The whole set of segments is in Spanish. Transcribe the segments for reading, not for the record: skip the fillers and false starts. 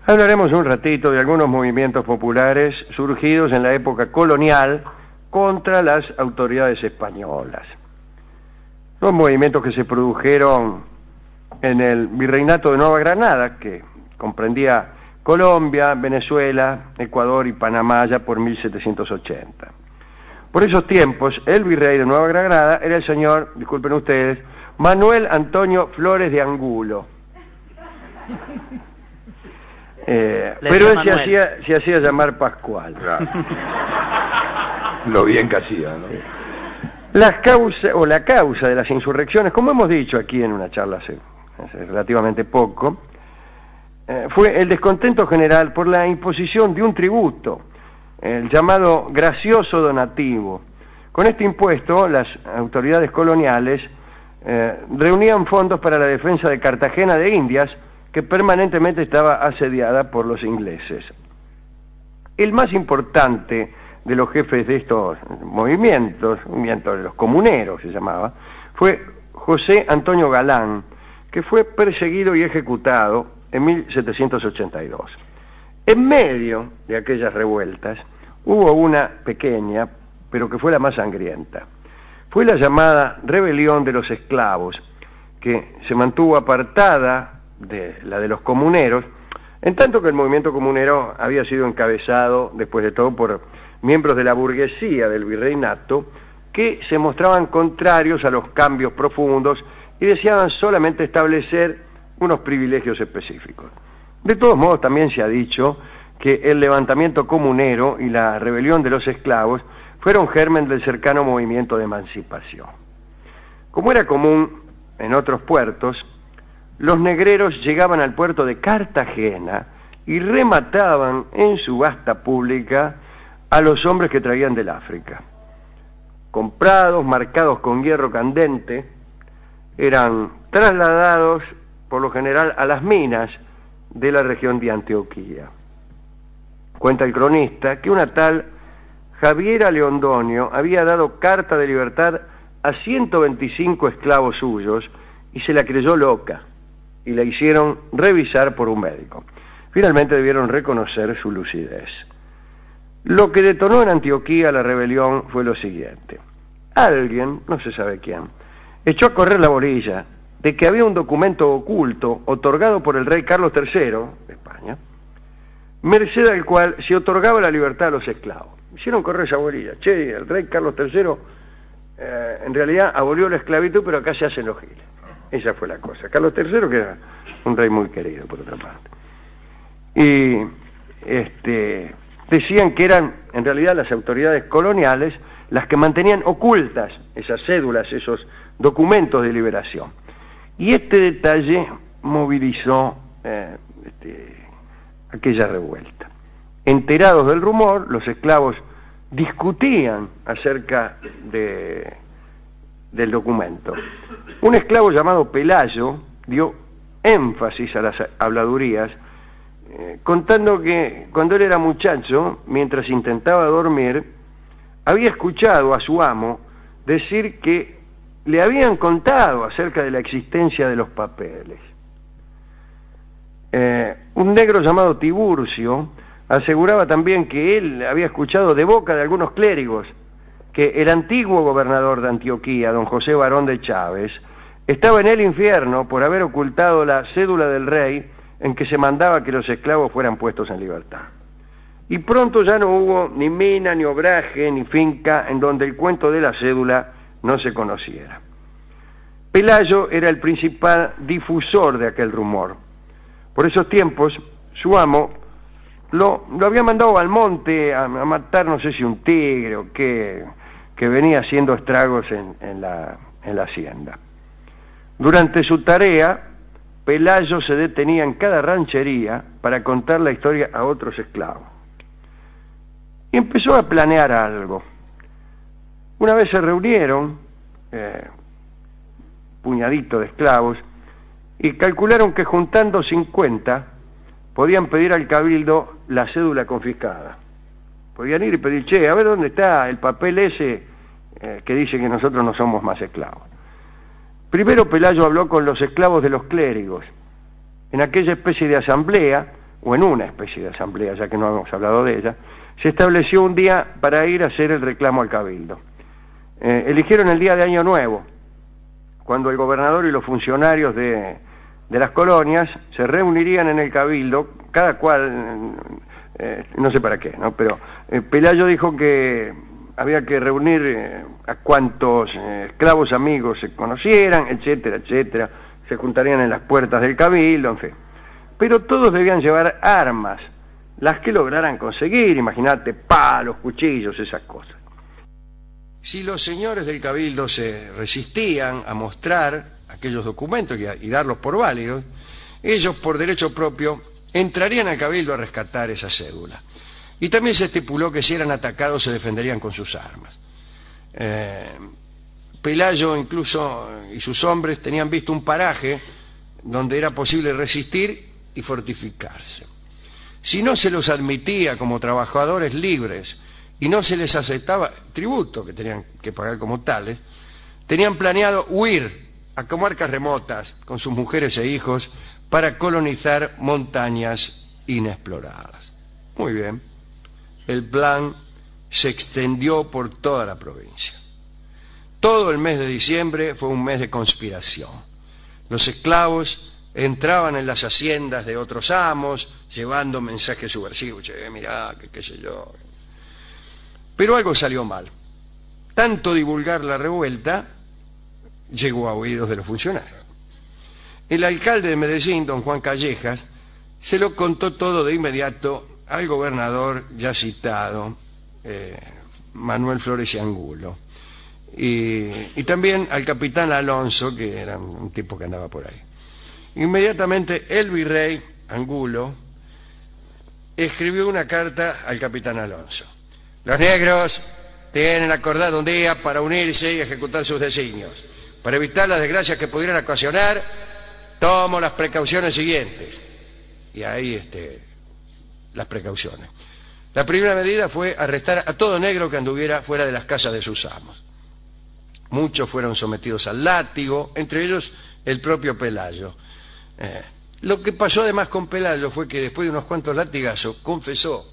Hablaremos un ratito de algunos movimientos populares surgidos en la época colonial contra las autoridades españolas. Los movimientos que se produjeron en el Virreinato de Nueva Granada, que comprendía Colombia, Venezuela, Ecuador y Panamá ya por 1780. Por esos tiempos, el virrey de Nueva Granada era el señor, disculpen ustedes, Manuel Antonio Flores de Angulo. Pero él se hacía llamar Pascual. Claro. Lo bien que hacía, ¿no? La causa de las insurrecciones, como hemos dicho aquí en una charla hace relativamente poco, fue el descontento general por la imposición de un tributo, el llamado gracioso donativo. Con este impuesto, las autoridades coloniales reunían fondos para la defensa de Cartagena de Indias, que permanentemente estaba asediada por los ingleses. El más importante de los jefes de estos movimientos, movimiento de los comuneros se llamaba, fue José Antonio Galán, que fue perseguido y ejecutado en 1782. En medio de aquellas revueltas hubo una pequeña, pero que fue la más sangrienta. Fue la llamada Rebelión de los Esclavos, que se mantuvo apartada de la de los comuneros, en tanto que el movimiento comunero había sido encabezado, después de todo, por miembros de la burguesía del virreinato, que se mostraban contrarios a los cambios profundos y deseaban solamente establecer unos privilegios específicos. De todos modos, también se ha dicho que el levantamiento comunero y la rebelión de los esclavos fueron germen del cercano movimiento de emancipación. Como era común en otros puertos, los negreros llegaban al puerto de Cartagena y remataban en subasta pública a los hombres que traían del África. Comprados, marcados con hierro candente, eran trasladados por lo general a las minas de la región de Antioquía. Cuenta el cronista que una tal Javiera Leondonio había dado carta de libertad a 125 esclavos suyos y se la creyó loca y la hicieron revisar por un médico. Finalmente debieron reconocer su lucidez. Lo que detonó en Antioquía la rebelión fue lo siguiente. Alguien, no se sabe quién, echó a correr la bolilla de que había un documento oculto otorgado por el rey Carlos III de España, merced al cual se otorgaba la libertad a los esclavos. Hicieron correr esa bolilla. Che, el rey Carlos III en realidad abolió la esclavitud, pero acá se hacen los giles. Esa fue la cosa. Carlos III, que era un rey muy querido, por otra parte. Y decían que eran, en realidad, las autoridades coloniales las que mantenían ocultas esas cédulas, esos documentos de liberación. Y este detalle movilizó aquella revuelta. Enterados del rumor, los esclavos discutían acerca del documento. Un esclavo llamado Pelayo dio énfasis a las habladurías, contando que cuando él era muchacho, mientras intentaba dormir, había escuchado a su amo decir que le habían contado acerca de la existencia de los papeles. Un negro llamado Tiburcio aseguraba también que él había escuchado de boca de algunos clérigos que el antiguo gobernador de Antioquía, don José Barón de Chávez, estaba en el infierno por haber ocultado la cédula del rey en que se mandaba que los esclavos fueran puestos en libertad. Y pronto ya no hubo ni mina, ni obraje, ni finca en donde el cuento de la cédula no se conociera. Pelayo era el principal difusor de aquel rumor. Por esos tiempos, su amo lo había mandado al monte a matar, no sé si un tigre o qué, que venía haciendo estragos en la hacienda. Durante su tarea, Pelayo se detenía en cada ranchería para contar la historia a otros esclavos. Y empezó a planear algo. Una vez se reunieron, puñadito de esclavos, y calcularon que juntando 50 podían pedir al cabildo la cédula confiscada. Podían ir y pedir, che, a ver dónde está el papel ese que dice que nosotros no somos más esclavos. Primero Pelayo habló con los esclavos de los clérigos. En aquella especie de asamblea, o en una especie de asamblea, ya que no hemos hablado de ella, se estableció un día para ir a hacer el reclamo al Cabildo. Eligieron el día de Año Nuevo, cuando el gobernador y los funcionarios de las colonias se reunirían en el Cabildo, cada cual, no sé para qué, ¿no? Pero Pelayo dijo que había que reunir a cuantos esclavos amigos se conocieran, etcétera, etcétera, se juntarían en las puertas del Cabildo, en fin. Pero todos debían llevar armas, las que lograran conseguir, imagínate, palos, cuchillos, esas cosas. Si los señores del Cabildo se resistían a mostrar aquellos documentos y darlos por válidos, ellos por derecho propio entrarían al Cabildo a rescatar esa cédula. Y también se estipuló que si eran atacados se defenderían con sus armas. Pelayo incluso y sus hombres tenían visto un paraje donde era posible resistir y fortificarse. Si no se los admitía como trabajadores libres y no se les aceptaba tributo que tenían que pagar como tales, tenían planeado huir a comarcas remotas con sus mujeres e hijos para colonizar montañas inexploradas. Muy bien, el plan se extendió por toda la provincia. Todo el mes de diciembre fue un mes de conspiración. Los esclavos entraban en las haciendas de otros amos llevando mensajes subversivos, mirá, qué sé yo. Pero algo salió mal. Tanto divulgar la revuelta llegó a oídos de los funcionarios. El alcalde de Medellín, don Juan Callejas, se lo contó todo de inmediato al gobernador ya citado, Manuel Flores y Angulo, y también al capitán Alonso, que era un tipo que andaba por ahí. Inmediatamente el virrey Angulo escribió una carta al capitán Alonso. Los negros tienen acordado un día para unirse y ejecutar sus designios. Para evitar las desgracias que pudieran ocasionar, tomo las precauciones siguientes. Y ahí las precauciones. La primera medida fue arrestar a todo negro que anduviera fuera de las casas de sus amos. Muchos fueron sometidos al látigo, entre ellos el propio Pelayo. Lo que pasó además con Pelayo fue que después de unos cuantos latigazos confesó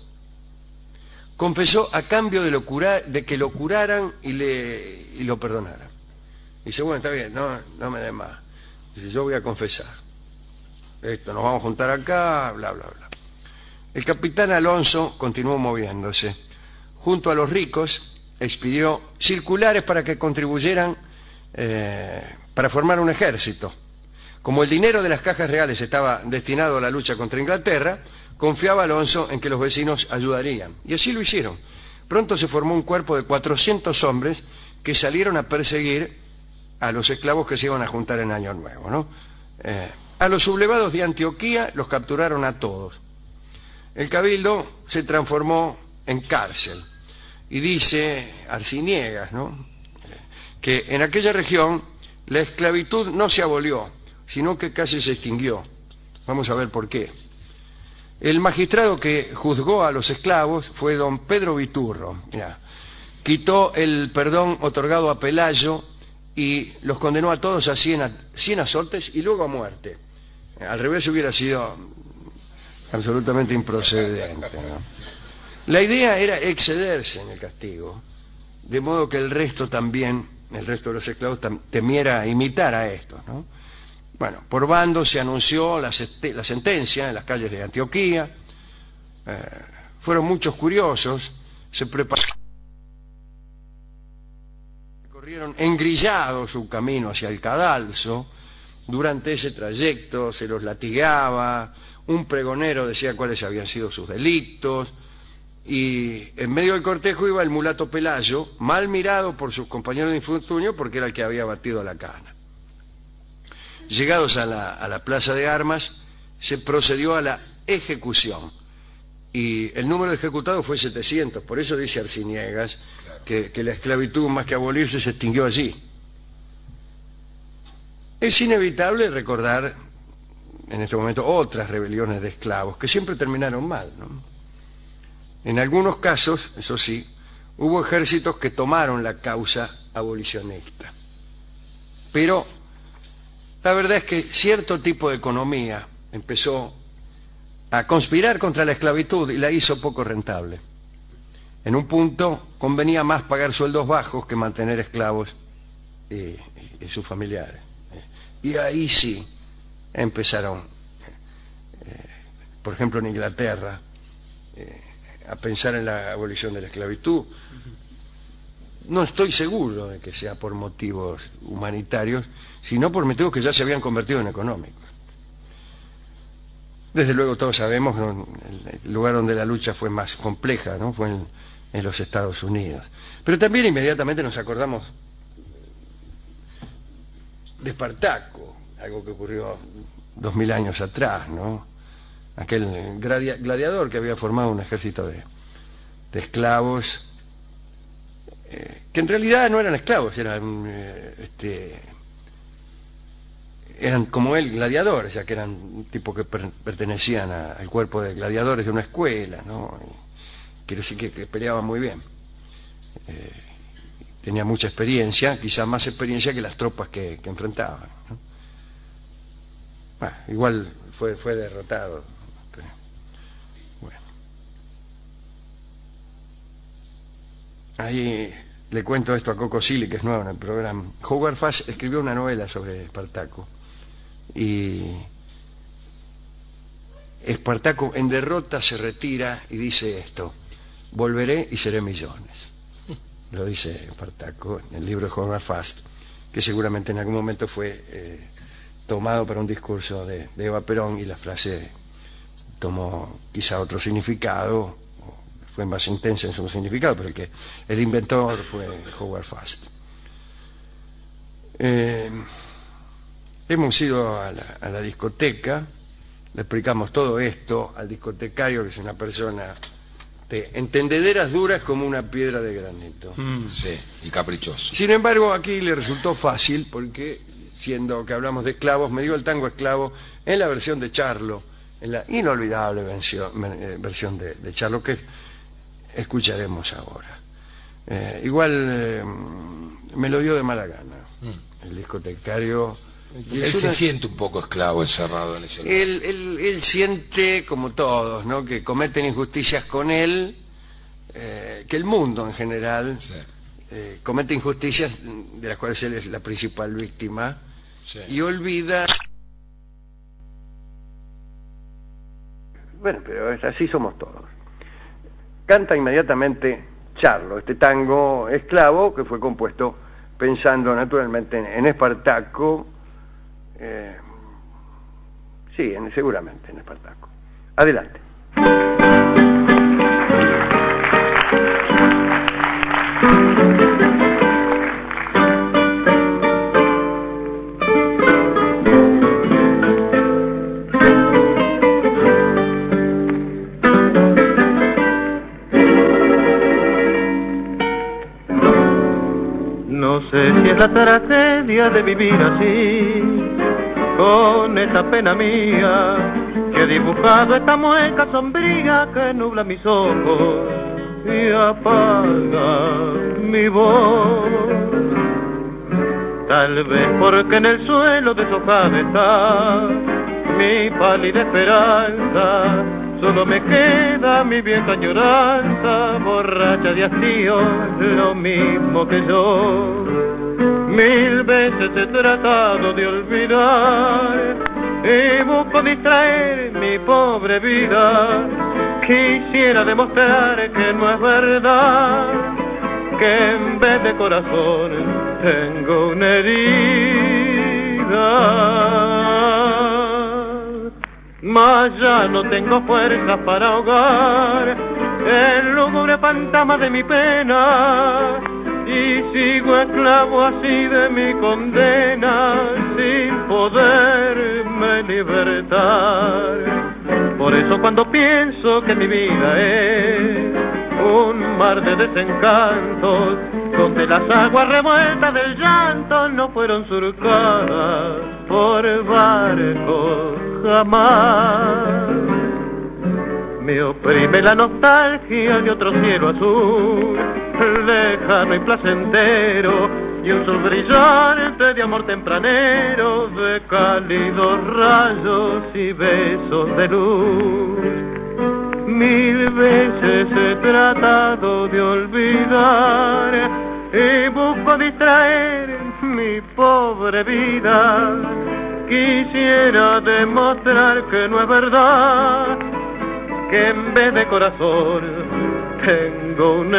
a cambio de que lo curaran y lo perdonaran. Dice, bueno, está bien, no me den más. Dice, yo voy a confesar. Esto, nos vamos a juntar acá, bla, bla, bla. El capitán Alonso continuó moviéndose. Junto a los ricos, expidió circulares para que contribuyeran para formar un ejército. Como el dinero de las cajas reales estaba destinado a la lucha contra Inglaterra, confiaba Alonso en que los vecinos ayudarían. Y así lo hicieron. Pronto se formó un cuerpo de 400 hombres que salieron a perseguir a los esclavos que se iban a juntar en Año Nuevo, ¿no? A los sublevados de Antioquía los capturaron a todos. El Cabildo se transformó en cárcel. Y dice Arciniegas, ¿no?, que en aquella región la esclavitud no se abolió, sino que casi se extinguió. Vamos a ver por qué. El magistrado que juzgó a los esclavos fue don Pedro Viturro. Mirá, quitó el perdón otorgado a Pelayo y los condenó a todos a 100 azotes y luego a muerte. Al revés hubiera sido absolutamente improcedente, ¿no? La idea era excederse en el castigo, de modo que el resto de los esclavos temiera imitar a estos, ¿no? Bueno, por bando se anunció la sentencia en las calles de Antioquía. Fueron muchos curiosos, se prepararon, recorrieron engrillados su camino hacia el cadalso. Durante ese trayecto se los latigaba, un pregonero decía cuáles habían sido sus delitos, y en medio del cortejo iba el mulato Pelayo, mal mirado por sus compañeros de infortunio porque era el que había batido la cana. Llegados a la plaza de armas, se procedió a la ejecución, y el número de ejecutados fue 700, por eso dice Arciniegas que la esclavitud, más que abolirse, se extinguió allí. Es inevitable recordar en este momento otras rebeliones de esclavos que siempre terminaron mal, ¿no? En algunos casos, eso sí, hubo ejércitos que tomaron la causa abolicionista. Pero la verdad es que cierto tipo de economía empezó a conspirar contra la esclavitud y la hizo poco rentable. En un punto convenía más pagar sueldos bajos que mantener esclavos y sus familiares. Y ahí sí empezaron, por ejemplo en Inglaterra, a pensar en la abolición de la esclavitud. No estoy seguro de que sea por motivos humanitarios, sino por motivos que ya se habían convertido en económicos. Desde luego todos sabemos que el lugar donde la lucha fue más compleja, ¿no? Fue en los Estados Unidos. Pero también inmediatamente nos acordamos de Espartaco, algo que ocurrió 2000 años atrás, ¿no? Aquel gladiador que había formado un ejército de esclavos, que en realidad no eran esclavos, eran como él, gladiadores, ya que eran tipos que pertenecían al cuerpo de gladiadores de una escuela, ¿no? Quiero decir que peleaban muy bien. Tenía mucha experiencia, quizás más experiencia que las tropas que enfrentaban, ¿no? Bueno, igual fue derrotado. Pero, bueno. Ahí le cuento esto a Coco Silly, que es nuevo en el programa. Howard Fast escribió una novela sobre Espartaco. Y Espartaco en derrota se retira y dice esto: volveré y seré millones. Lo dice Espartaco en el libro de Howard Fast, que seguramente en algún momento fue tomado para un discurso de Eva Perón, y la frase tomó quizá otro significado, fue más intensa en su significado, pero el inventor fue Howard Fast. Hemos ido a la discoteca, le explicamos todo esto al discotecario, que es una persona de entendederas duras como una piedra de granito. Sí, y caprichoso. Sin embargo, aquí le resultó fácil, porque siendo que hablamos de esclavos, me dio el tango esclavo en la versión de Charlo, en la inolvidable versión de Charlo, que escucharemos ahora. Igual me lo dio de mala gana el discotecario. Él se siente un poco esclavo encerrado en ese lugar. Él siente, como todos, ¿no?, que cometen injusticias con él, que el mundo en general comete injusticias de las cuales él es la principal víctima, y olvida. Bueno, pero así somos todos. Canta inmediatamente Charlo, este tango esclavo que fue compuesto pensando naturalmente en Espartaco. Sí, seguramente en Espartaco. Adelante. No sé si es la tragedia de vivir así, con esa pena mía, que he dibujado esta mueca sombría que nubla mis ojos y apaga mi voz. Tal vez porque en el suelo deshojada está mi pálida esperanza, solo me queda mi vieja añoranza, borracha de hastío, lo mismo que yo. 1000 veces he tratado de olvidar y busco distraer mi pobre vida. Quisiera demostrar que no es verdad, que en vez de corazón tengo una herida. Mas ya no tengo fuerzas para ahogar el lúgubre fantasma de mi pena, y sigo esclavo así de mi condena, sin poderme libertar. Por eso cuando pienso que mi vida es un mar de desencantos, donde las aguas revueltas del llanto no fueron surcadas por barcos jamás, me oprime la nostalgia de otro cielo azul, lejano y placentero, y un sol brillante de amor tempranero, de cálidos rayos y besos de luz. Mil veces he tratado de olvidar y busco distraer mi pobre vida. Quisiera demostrar que no es verdad, que en vez de corazón tengo una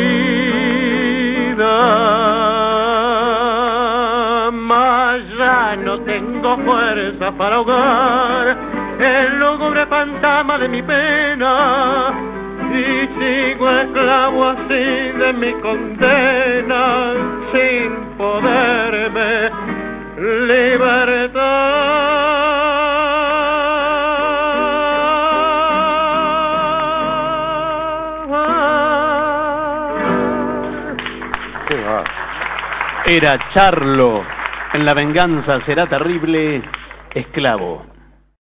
herida. Mas ya no tengo fuerza para ahogar el lúgubre fantasma de mi pena, y sigo esclavo así de mi condena, sin poderme libertar. Era Charlo, en La venganza será terrible, esclavo.